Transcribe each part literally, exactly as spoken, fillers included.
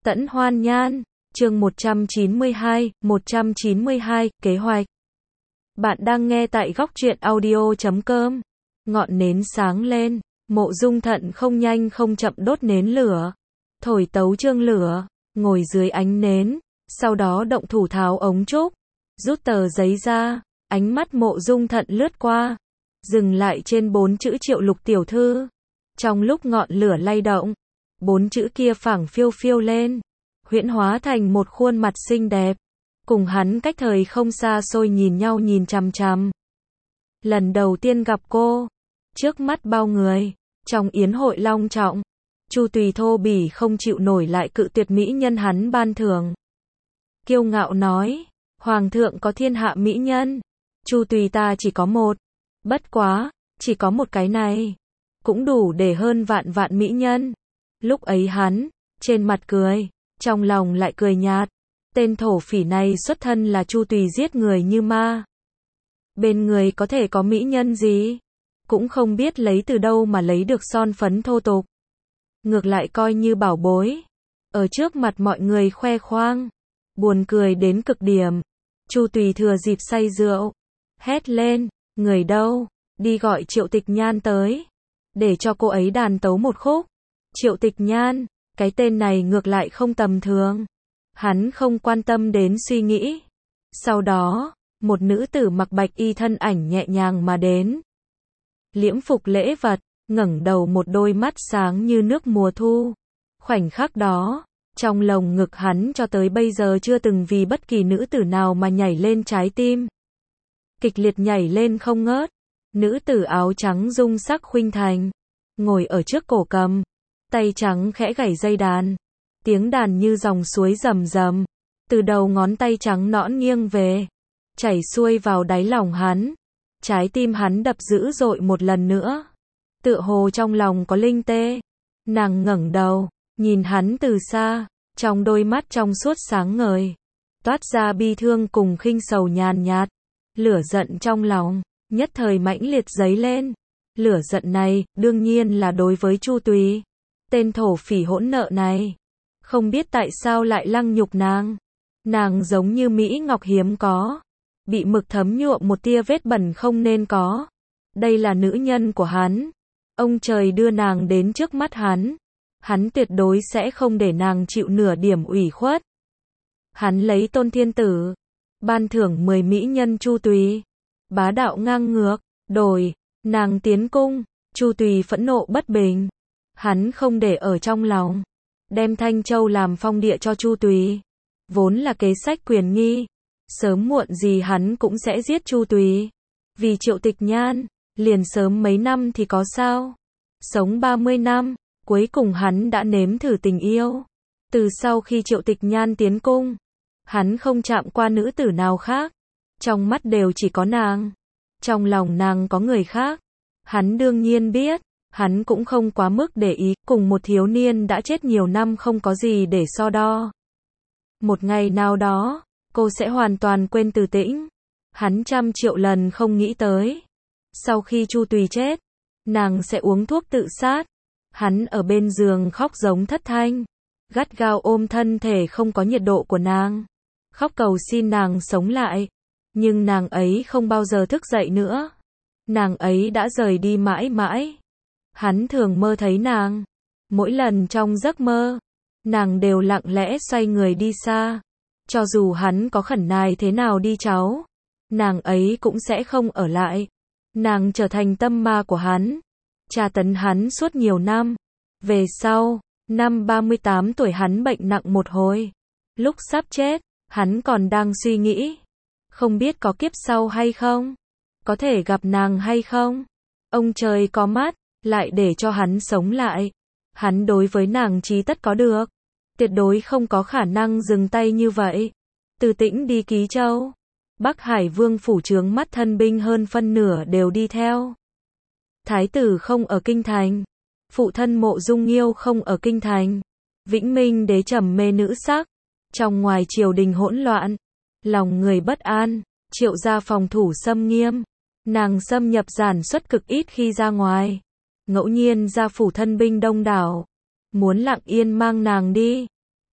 Tẫn Hoan Nhan, chương một trăm chín mươi hai, một trăm chín mươi hai, kế hoạch. Bạn đang nghe tại góc truyện audio chấm com. Ngọn nến sáng lên, Mộ Dung Thận không nhanh không chậm đốt nến lửa, thổi tấu chương lửa, ngồi dưới ánh nến, sau đó động thủ tháo ống trúc, rút tờ giấy ra, ánh mắt Mộ Dung Thận lướt qua, dừng lại trên bốn chữ Triệu Lục tiểu thư. Trong lúc ngọn lửa lay động, bốn chữ kia phảng phiêu phiêu lên, huyễn hóa thành một khuôn mặt xinh đẹp, cùng hắn cách thời không xa xôi nhìn nhau nhìn chằm chằm. Lần đầu tiên gặp cô, trước mắt bao người, trong yến hội long trọng, Chu Tùy thô bỉ không chịu nổi lại cự tuyệt mỹ nhân hắn ban thưởng. Kiêu ngạo nói, Hoàng thượng có thiên hạ mỹ nhân, Chu Tùy ta chỉ có một, bất quá, chỉ có một cái này, cũng đủ để hơn vạn vạn mỹ nhân. Lúc ấy hắn, trên mặt cười, trong lòng lại cười nhạt, tên thổ phỉ này xuất thân là Chu Tùy giết người như ma. Bên người có thể có mỹ nhân gì, cũng không biết lấy từ đâu mà lấy được son phấn thô tục. Ngược lại coi như bảo bối, ở trước mặt mọi người khoe khoang, buồn cười đến cực điểm. Chu Tùy thừa dịp say rượu, hét lên, người đâu, đi gọi Triệu Tịch Nhan tới, để cho cô ấy đàn tấu một khúc. Triệu Tịch Nhan, cái tên này ngược lại không tầm thường. Hắn không quan tâm đến suy nghĩ. Sau đó, một nữ tử mặc bạch y thân ảnh nhẹ nhàng mà đến. Liễm phục lễ vật, ngẩng đầu một đôi mắt sáng như nước mùa thu. Khoảnh khắc đó, trong lồng ngực hắn cho tới bây giờ chưa từng vì bất kỳ nữ tử nào mà nhảy lên trái tim. Kịch liệt nhảy lên không ngớt. Nữ tử áo trắng dung sắc khuynh thành, ngồi ở trước cổ cầm, tay trắng khẽ gảy dây đàn, tiếng đàn như dòng suối rầm rầm, từ đầu ngón tay trắng nõn nghiêng về, chảy xuôi vào đáy lòng hắn. Trái tim hắn đập dữ dội một lần nữa, tựa hồ trong lòng có linh tê. Nàng ngẩng đầu, nhìn hắn từ xa, trong đôi mắt trong suốt sáng ngời, toát ra bi thương cùng khinh sầu nhàn nhạt. Lửa giận trong lòng nhất thời mãnh liệt dấy lên. Lửa giận này, đương nhiên là đối với Chu Tùy. Tên thổ phỉ hỗn nợ này, không biết tại sao lại lăng nhục nàng. Nàng giống như Mỹ Ngọc hiếm có, bị mực thấm nhuộm một tia vết bẩn không nên có. Đây là nữ nhân của hắn. Ông trời đưa nàng đến trước mắt hắn. Hắn tuyệt đối sẽ không để nàng chịu nửa điểm ủy khuất. Hắn lấy Tôn Thiên Tử, ban thưởng mười mỹ nhân Chu Tùy. Bá đạo ngang ngược, đổi nàng tiến cung. Chu Tùy phẫn nộ bất bình. Hắn không để ở trong lòng, đem Thanh Châu làm phong địa cho Chu Tùy. Vốn là kế sách quyền nghi, sớm muộn gì hắn cũng sẽ giết Chu Tùy. Vì Triệu Tịch Nhan, liền sớm mấy năm thì có sao. Sống ba mươi năm, cuối cùng hắn đã nếm thử tình yêu. Từ sau khi Triệu Tịch Nhan tiến cung, hắn không chạm qua nữ tử nào khác. Trong mắt đều chỉ có nàng. Trong lòng nàng có người khác. Hắn đương nhiên biết, hắn cũng không quá mức để ý, cùng một thiếu niên đã chết nhiều năm không có gì để so đo. Một ngày nào đó, cô sẽ hoàn toàn quên Từ Tĩnh. Hắn trăm triệu lần không nghĩ tới. Sau khi Chu Tùy chết, nàng sẽ uống thuốc tự sát. Hắn ở bên giường khóc giống thất thanh, gắt gao ôm thân thể không có nhiệt độ của nàng, khóc cầu xin nàng sống lại. Nhưng nàng ấy không bao giờ thức dậy nữa. Nàng ấy đã rời đi mãi mãi. Hắn thường mơ thấy nàng. Mỗi lần trong giấc mơ, nàng đều lặng lẽ xoay người đi xa. Cho dù hắn có khẩn nài thế nào đi cháu, nàng ấy cũng sẽ không ở lại. Nàng trở thành tâm ma của hắn, tra tấn hắn suốt nhiều năm. Về sau, năm ba mươi tám tuổi hắn bệnh nặng một hồi. Lúc sắp chết, hắn còn đang suy nghĩ, không biết có kiếp sau hay không, có thể gặp nàng hay không. Ông trời có mắt, lại để cho hắn sống lại. Hắn đối với nàng chí tất có được, tuyệt đối không có khả năng dừng tay như vậy. Từ Tĩnh đi Ký Châu, Bắc Hải Vương phủ trướng mắt thân binh hơn phân nửa đều đi theo. Thái tử không ở kinh thành, phụ thân Mộ Dung Nghiêu không ở kinh thành. Vĩnh Minh đế trầm mê nữ sắc, trong ngoài triều đình hỗn loạn, lòng người bất an. Triệu gia phòng thủ xâm nghiêm, nàng xâm nhập giản xuất cực ít khi ra ngoài. Ngẫu nhiên ra phủ thân binh đông đảo, muốn lặng yên mang nàng đi.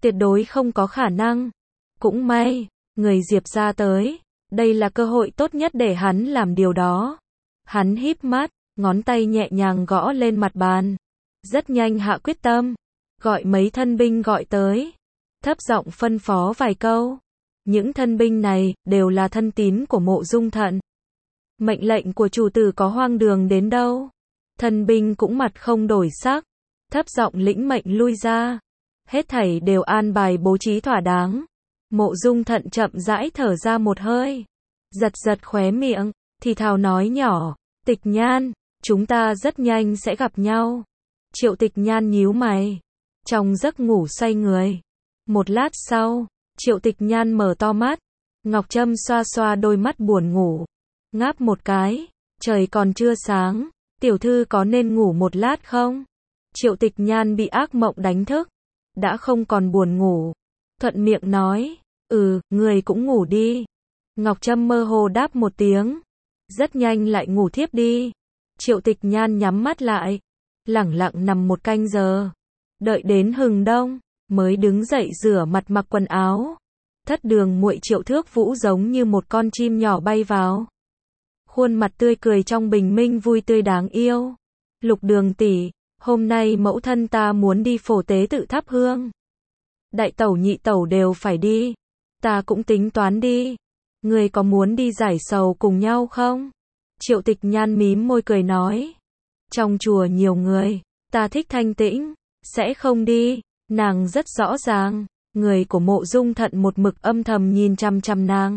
tuyệt đối không có khả năng. Cũng may, người Diệp gia tới, đây là cơ hội tốt nhất để hắn làm điều đó. Hắn híp mắt, ngón tay nhẹ nhàng gõ lên mặt bàn. Rất nhanh hạ quyết tâm, gọi mấy thân binh gọi tới, thấp giọng phân phó vài câu. Những thân binh này đều là thân tín của Mộ Dung Thận. Mệnh lệnh của chủ tử có hoang đường đến đâu, thân binh cũng mặt không đổi sắc, thấp giọng lĩnh mệnh lui ra. Hết thảy đều an bài bố trí thỏa đáng. Mộ Dung Thận chậm rãi thở ra một hơi, giật giật khóe miệng, thì thào nói nhỏ, Tịch Nhan, chúng ta rất nhanh sẽ gặp nhau. Triệu Tịch Nhan nhíu mày, trong giấc ngủ say người. Một lát sau, Triệu Tịch Nhan mở to mắt, Ngọc Trâm xoa xoa đôi mắt buồn ngủ, ngáp một cái, trời còn chưa sáng, tiểu thư có nên ngủ một lát không? Triệu Tịch Nhan bị ác mộng đánh thức, đã không còn buồn ngủ, thuận miệng nói, ừ, người cũng ngủ đi. Ngọc Trâm mơ hồ đáp một tiếng, rất nhanh lại ngủ thiếp đi. Triệu Tịch Nhan nhắm mắt lại, lẳng lặng nằm một canh giờ, đợi đến hừng đông, mới đứng dậy rửa mặt mặc quần áo. Thất Đường muội Triệu Thước Vũ giống như một con chim nhỏ bay vào. Khuôn mặt tươi cười trong bình minh vui tươi đáng yêu. Lục Đường tỷ, hôm nay mẫu thân ta muốn đi phổ tế tự thắp hương. Đại tẩu nhị tẩu đều phải đi, ta cũng tính toán đi. Người có muốn đi giải sầu cùng nhau không? Triệu Tịch Nhan mím môi cười nói. Trong chùa nhiều người, ta thích thanh tĩnh, sẽ không đi. Nàng rất rõ ràng, người của Mộ Dung Thận một mực âm thầm nhìn chăm chăm nàng.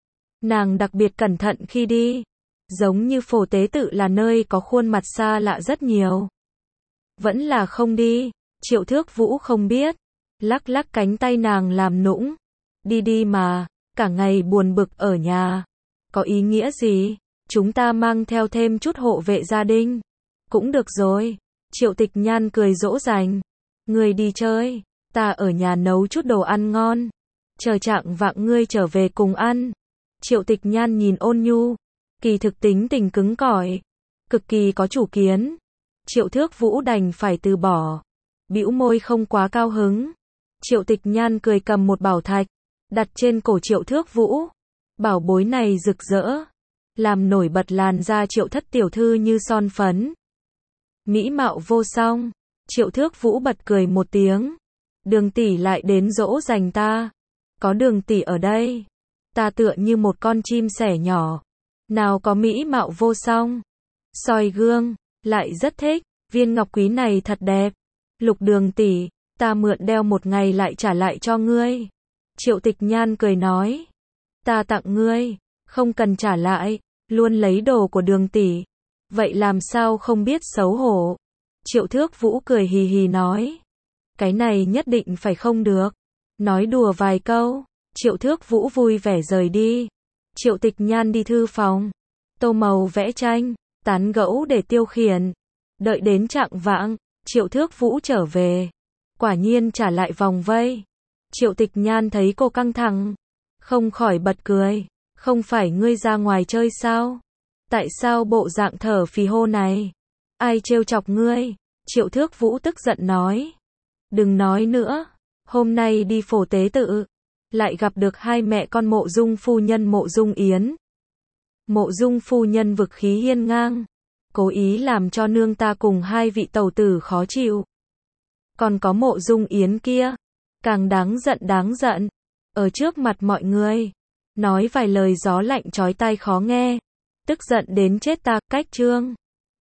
Nàng đặc biệt cẩn thận khi đi, giống như phổ tế tự là nơi có khuôn mặt xa lạ rất nhiều. Vẫn là không đi. Triệu Thước Vũ không biết, lắc lắc cánh tay nàng làm nũng. Đi đi mà, cả ngày buồn bực ở nhà, có ý nghĩa gì? Chúng ta mang theo thêm chút hộ vệ gia đình, cũng được rồi. Triệu Tịch Nhan cười dỗ dành. Ngươi đi chơi, ta ở nhà nấu chút đồ ăn ngon, chờ trạng vạng ngươi trở về cùng ăn. Triệu Tịch Nhan nhìn ôn nhu, kỳ thực tính tình cứng cỏi, cực kỳ có chủ kiến. Triệu Thước Vũ đành phải từ bỏ, bĩu môi không quá cao hứng. Triệu Tịch Nhan cười cầm một bảo thạch, đặt trên cổ Triệu Thước Vũ. Bảo bối này rực rỡ, làm nổi bật làn da Triệu thất tiểu thư như son phấn, mỹ mạo vô song. Triệu Thước Vũ bật cười một tiếng. Đường tỷ lại đến dỗ dành ta. Có Đường tỷ ở đây, ta tựa như một con chim sẻ nhỏ, nào có mỹ mạo vô song. Soi gương, lại rất thích, viên ngọc quý này thật đẹp. Lục Đường tỷ, ta mượn đeo một ngày lại trả lại cho ngươi. Triệu Tịch Nhan cười nói. Ta tặng ngươi, không cần trả lại, luôn lấy đồ của Đường tỷ. Vậy làm sao không biết xấu hổ? Triệu Thước Vũ cười hì hì nói. Cái này nhất định phải không được. Nói đùa vài câu, Triệu Thước Vũ vui vẻ rời đi. Triệu Tịch Nhan đi thư phòng, tô màu vẽ tranh, tán gẫu để tiêu khiển. Đợi đến trạng vạng, Triệu Thước Vũ trở về, quả nhiên trả lại vòng vây. Triệu Tịch Nhan thấy cô căng thẳng, không khỏi bật cười. Không phải ngươi ra ngoài chơi sao? Tại sao bộ dạng thở phì hô này? Ai trêu chọc ngươi? Triệu Thước Vũ tức giận nói. Đừng nói nữa, hôm nay đi phổ tế tự, lại gặp được hai mẹ con Mộ Dung phu nhân Mộ Dung Yến. Mộ Dung phu nhân vực khí hiên ngang, cố ý làm cho nương ta cùng hai vị tẩu tử khó chịu. Còn có Mộ Dung Yến kia, càng đáng giận đáng giận, ở trước mặt mọi người, nói vài lời gió lạnh chói tai khó nghe, tức giận đến chết ta. Cách chương